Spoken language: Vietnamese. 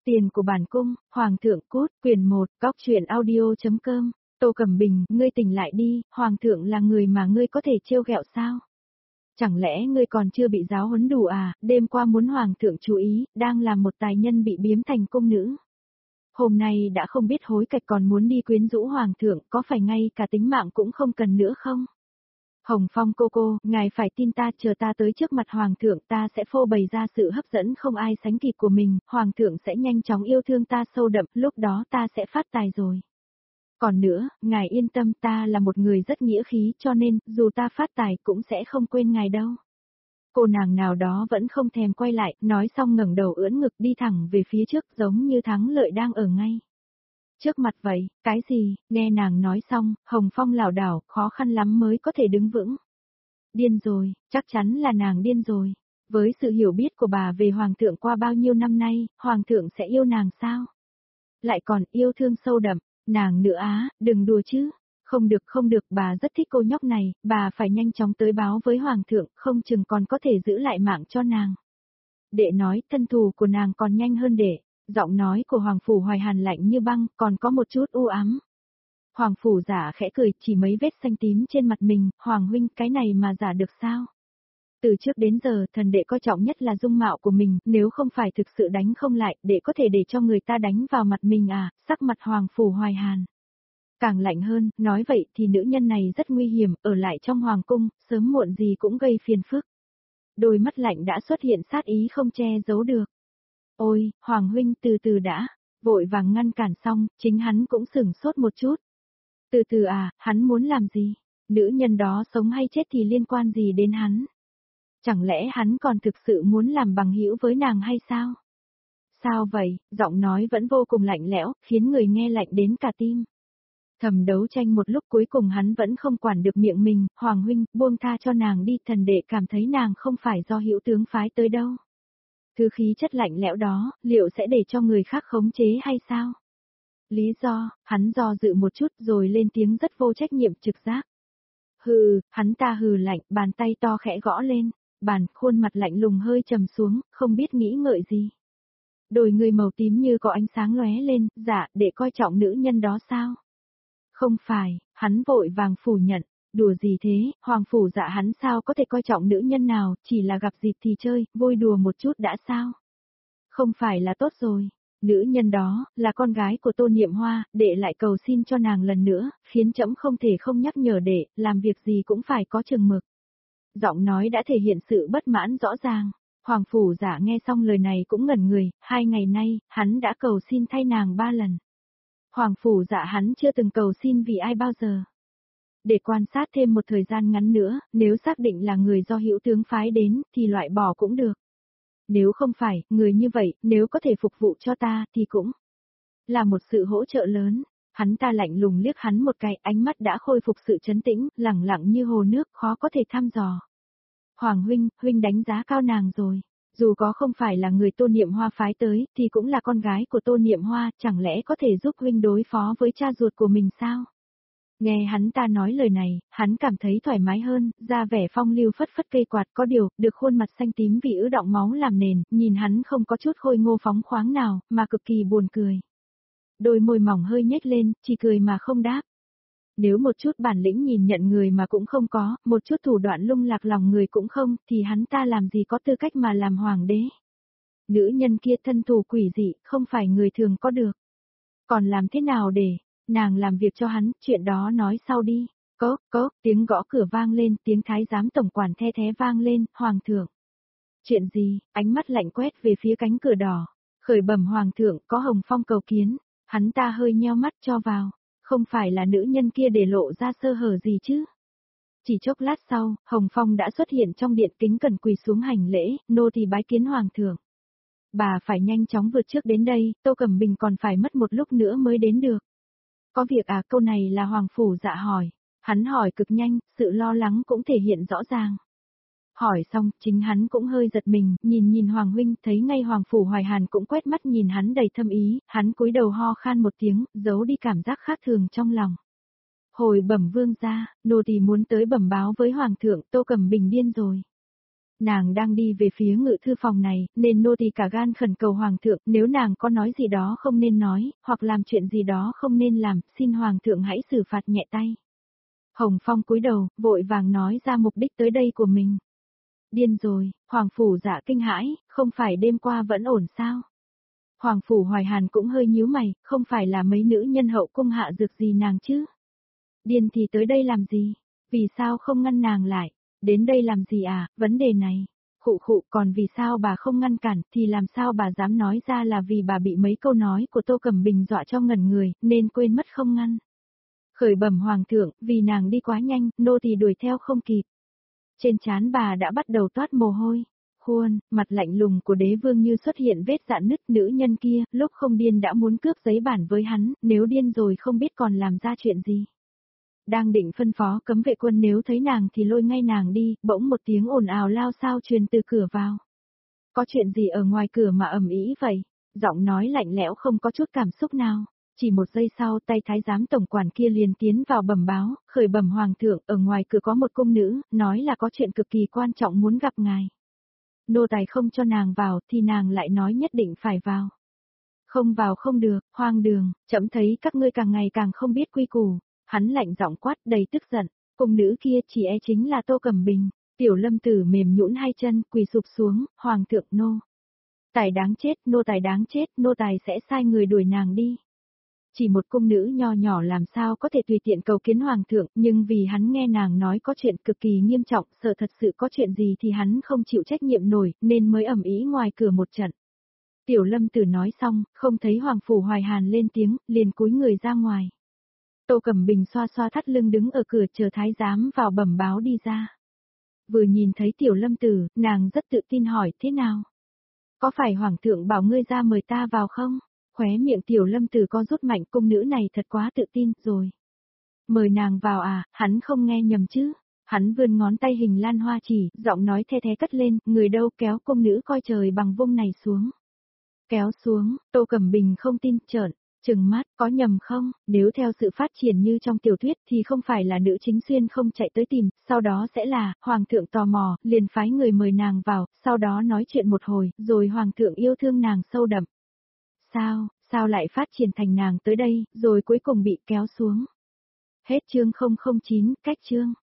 Tiền của bản cung, Hoàng thượng cút, quyển 1, góc truyện audio.com, Tô Cẩm Bình, ngươi tỉnh lại đi, Hoàng thượng là người mà ngươi có thể trêu ghẹo sao? Chẳng lẽ ngươi còn chưa bị giáo huấn đủ à, đêm qua muốn Hoàng thượng chú ý, đang làm một tài nhân bị biếm thành cung nữ. Hôm nay đã không biết hối cải còn muốn đi quyến rũ Hoàng thượng, có phải ngay cả tính mạng cũng không cần nữa không? Hồng Phong cô, ngài phải tin ta, chờ ta tới trước mặt Hoàng thượng ta sẽ phô bày ra sự hấp dẫn không ai sánh kịp của mình, Hoàng thượng sẽ nhanh chóng yêu thương ta sâu đậm, lúc đó ta sẽ phát tài rồi. Còn nữa, ngài yên tâm, ta là một người rất nghĩa khí cho nên, dù ta phát tài cũng sẽ không quên ngài đâu. Cô nàng nào đó vẫn không thèm quay lại, nói xong ngẩng đầu ưỡn ngực đi thẳng về phía trước giống như thắng lợi đang ở ngay trước mặt vậy. Cái gì? Nghe nàng nói xong, Hồng Phong lảo đảo, khó khăn lắm mới có thể đứng vững. Điên rồi, chắc chắn là nàng điên rồi. Với sự hiểu biết của bà về Hoàng thượng qua bao nhiêu năm nay, Hoàng thượng sẽ yêu nàng sao? Lại còn yêu thương sâu đậm, nàng nữa á, đừng đùa chứ. Không được, bà rất thích cô nhóc này, bà phải nhanh chóng tới báo với Hoàng thượng, không chừng còn có thể giữ lại mạng cho nàng. Đệ nói, thân thù của nàng còn nhanh hơn đệ. Giọng nói của Hoàng Phủ Hoài Hàn lạnh như băng, còn có một chút u ám. Hoàng Phủ giả khẽ cười, chỉ mấy vết xanh tím trên mặt mình, Hoàng huynh, cái này mà giả được sao? Từ trước đến giờ, thần đệ coi trọng nhất là dung mạo của mình, nếu không phải thực sự đánh không lại, đệ có thể để cho người ta đánh vào mặt mình à, sắc mặt Hoàng Phủ Hoài Hàn. Càng lạnh hơn, nói vậy thì nữ nhân này rất nguy hiểm, ở lại trong Hoàng cung, sớm muộn gì cũng gây phiền phức. Đôi mắt lạnh đã xuất hiện sát ý không che giấu được. Ôi, Hoàng huynh từ từ đã, vội vàng ngăn cản xong, chính hắn cũng sửng sốt một chút. Từ từ à, hắn muốn làm gì? Nữ nhân đó sống hay chết thì liên quan gì đến hắn? Chẳng lẽ hắn còn thực sự muốn làm bằng hữu với nàng hay sao? Sao vậy? Giọng nói vẫn vô cùng lạnh lẽo, khiến người nghe lạnh đến cả tim. Thầm đấu tranh một lúc cuối cùng hắn vẫn không quản được miệng mình, Hoàng huynh, buông tha cho nàng đi, thần đệ cảm thấy nàng không phải do hữu tướng phái tới đâu. Thứ khí chất lạnh lẽo đó, liệu sẽ để cho người khác khống chế hay sao? Lý do, hắn do dự một chút rồi lên tiếng rất vô trách nhiệm trực giác. Hừ, hắn ta hừ lạnh, bàn tay to khẽ gõ lên, bàn, khuôn mặt lạnh lùng hơi trầm xuống, không biết nghĩ ngợi gì. Đôi người màu tím như có ánh sáng lóe lên, dạ, để coi trọng nữ nhân đó sao? Không phải, hắn vội vàng phủ nhận. Đùa gì thế, Hoàng Phủ dạ hắn sao có thể coi trọng nữ nhân nào, chỉ là gặp dịp thì chơi, vui đùa một chút đã sao? Không phải là tốt rồi. Nữ nhân đó, là con gái của Tô Niệm Hoa, đệ lại cầu xin cho nàng lần nữa, khiến trẫm không thể không nhắc nhở đệ, làm việc gì cũng phải có chừng mực. Giọng nói đã thể hiện sự bất mãn rõ ràng. Hoàng Phủ giả nghe xong lời này cũng ngẩn người, 2 ngày nay, hắn đã cầu xin thay nàng 3 lần. Hoàng Phủ dạ hắn chưa từng cầu xin vì ai bao giờ. Để quan sát thêm một thời gian ngắn nữa, nếu xác định là người do hữu tướng phái đến, thì loại bỏ cũng được. Nếu không phải, người như vậy, nếu có thể phục vụ cho ta, thì cũng là một sự hỗ trợ lớn. Hắn ta lạnh lùng liếc hắn một cái, ánh mắt đã khôi phục sự trấn tĩnh, lẳng lặng như hồ nước, khó có thể thăm dò. Hoàng huynh đánh giá cao nàng rồi. Dù có không phải là người Tô Niệm Hoa phái tới, thì cũng là con gái của Tô Niệm Hoa, chẳng lẽ có thể giúp huynh đối phó với cha ruột của mình sao? Nghe hắn ta nói lời này, hắn cảm thấy thoải mái hơn, ra vẻ phong lưu phất phất cây quạt, có điều, được khuôn mặt xanh tím vì ứ đọng máu làm nền, nhìn hắn không có chút khôi ngô phóng khoáng nào, mà cực kỳ buồn cười. Đôi môi mỏng hơi nhếch lên, chỉ cười mà không đáp. Nếu một chút bản lĩnh nhìn nhận người mà cũng không có, một chút thủ đoạn lung lạc lòng người cũng không, thì hắn ta làm gì có tư cách mà làm hoàng đế. Nữ nhân kia thân thủ quỷ dị, không phải người thường có được. Còn làm thế nào để nàng làm việc cho hắn, chuyện đó nói sau đi. Cốc, tiếng gõ cửa vang lên, tiếng thái giám tổng quản the thé vang lên, Hoàng thượng. Chuyện gì, ánh mắt lạnh quét về phía cánh cửa đỏ. Khởi bẩm Hoàng thượng, có Hồng Phong cầu kiến. Hắn ta hơi nheo mắt cho vào. Không phải là nữ nhân kia để lộ ra sơ hở gì chứ. Chỉ chốc lát sau, Hồng Phong đã xuất hiện trong điện, kính cẩn quỳ xuống hành lễ, nô tỳ bái kiến Hoàng thượng. Bà phải nhanh chóng vượt trước đến đây, Tô Cẩm Bình còn phải mất một lúc nữa mới đến được. Có việc à, câu này là Hoàng Phủ dạ hỏi. Hắn hỏi cực nhanh, sự lo lắng cũng thể hiện rõ ràng. Hỏi xong, chính hắn cũng hơi giật mình, nhìn Hoàng huynh, thấy ngay Hoàng Phủ Hoài Hàn cũng quét mắt nhìn hắn đầy thâm ý, hắn cúi đầu ho khan một tiếng, giấu đi cảm giác khác thường trong lòng. Hồi bẩm vương gia, nô tỳ muốn tới bẩm báo với Hoàng thượng, Tô Cẩm Bình điên rồi. Nàng đang đi về phía ngự thư phòng này, nên nô tỳ cả gan khẩn cầu hoàng thượng, nếu nàng có nói gì đó không nên nói, hoặc làm chuyện gì đó không nên làm, xin hoàng thượng hãy xử phạt nhẹ tay. Hồng Phong cúi đầu, vội vàng nói ra mục đích tới đây của mình. Điên rồi, Hoàng Phủ Dạ kinh hãi, không phải đêm qua vẫn ổn sao? Hoàng Phủ Hoài Hàn cũng hơi nhíu mày, không phải là mấy nữ nhân hậu cung hạ dược gì nàng chứ? Điên thì tới đây làm gì? Vì sao không ngăn nàng lại? Đến đây làm gì à, vấn đề này? Khụ còn vì sao bà không ngăn cản thì làm sao bà dám nói ra là vì bà bị mấy câu nói của Tô Cẩm Bình dọa cho ngẩn người, nên quên mất không ngăn. Khởi bẩm hoàng thượng, vì nàng đi quá nhanh, nô tỳ đuổi theo không kịp. Trên trán bà đã bắt đầu toát mồ hôi. Khuôn, mặt lạnh lùng của đế vương như xuất hiện vết rạn nứt, nữ nhân kia, lúc không điên đã muốn cướp giấy bản với hắn, nếu điên rồi không biết còn làm ra chuyện gì. Đang định phân phó cấm vệ quân nếu thấy nàng thì lôi ngay nàng đi, bỗng một tiếng ồn ào lao sao truyền từ cửa vào. Có chuyện gì ở ngoài cửa mà ầm ĩ vậy? Giọng nói lạnh lẽo không có chút cảm xúc nào. Chỉ một giây sau tay thái giám tổng quản kia liền tiến vào bẩm báo, khởi bẩm hoàng thượng, ở ngoài cửa có một cung nữ, nói là có chuyện cực kỳ quan trọng muốn gặp ngài. Nô tài không cho nàng vào thì nàng lại nói nhất định phải vào. Không vào không được, hoang đường, trẫm thấy các ngươi càng ngày càng không biết quy củ. Hắn lạnh giọng quát đầy tức giận, cung nữ kia chỉ e chính là Tô Cẩm Bình. Tiểu Lâm Tử mềm nhũn hai chân, quỳ sụp xuống, hoàng thượng nô. Tài đáng chết, nô tài đáng chết, nô tài sẽ sai người đuổi nàng đi. Chỉ một cung nữ nho nhỏ làm sao có thể tùy tiện cầu kiến hoàng thượng, nhưng vì hắn nghe nàng nói có chuyện cực kỳ nghiêm trọng, sợ thật sự có chuyện gì thì hắn không chịu trách nhiệm nổi, nên mới ầm ĩ ngoài cửa một trận. Tiểu Lâm Tử nói xong, không thấy Hoàng Phủ Hoài Hàn lên tiếng, liền cúi người ra ngoài. Tô Cẩm Bình xoa xoa thắt lưng đứng ở cửa chờ thái giám vào bẩm báo đi ra. Vừa nhìn thấy Tiểu Lâm Tử, nàng rất tự tin hỏi thế nào? Có phải Hoàng thượng bảo ngươi ra mời ta vào không? Khóe miệng Tiểu Lâm Tử co rút mạnh, cung nữ này thật quá tự tin rồi. Mời nàng vào à, hắn không nghe nhầm chứ? Hắn vươn ngón tay hình lan hoa chỉ, giọng nói the thé cất lên, người đâu kéo cung nữ coi trời bằng vung này xuống. Kéo xuống, Tô Cẩm Bình không tin, trợn trừng mắt, có nhầm không? Nếu theo sự phát triển như trong tiểu thuyết thì không phải là nữ chính xuyên không chạy tới tìm, sau đó sẽ là, hoàng thượng tò mò, liền phái người mời nàng vào, sau đó nói chuyện một hồi, rồi hoàng thượng yêu thương nàng sâu đậm. Sao lại phát triển thành nàng tới đây, rồi cuối cùng bị kéo xuống? Hết chương 009, cách chương.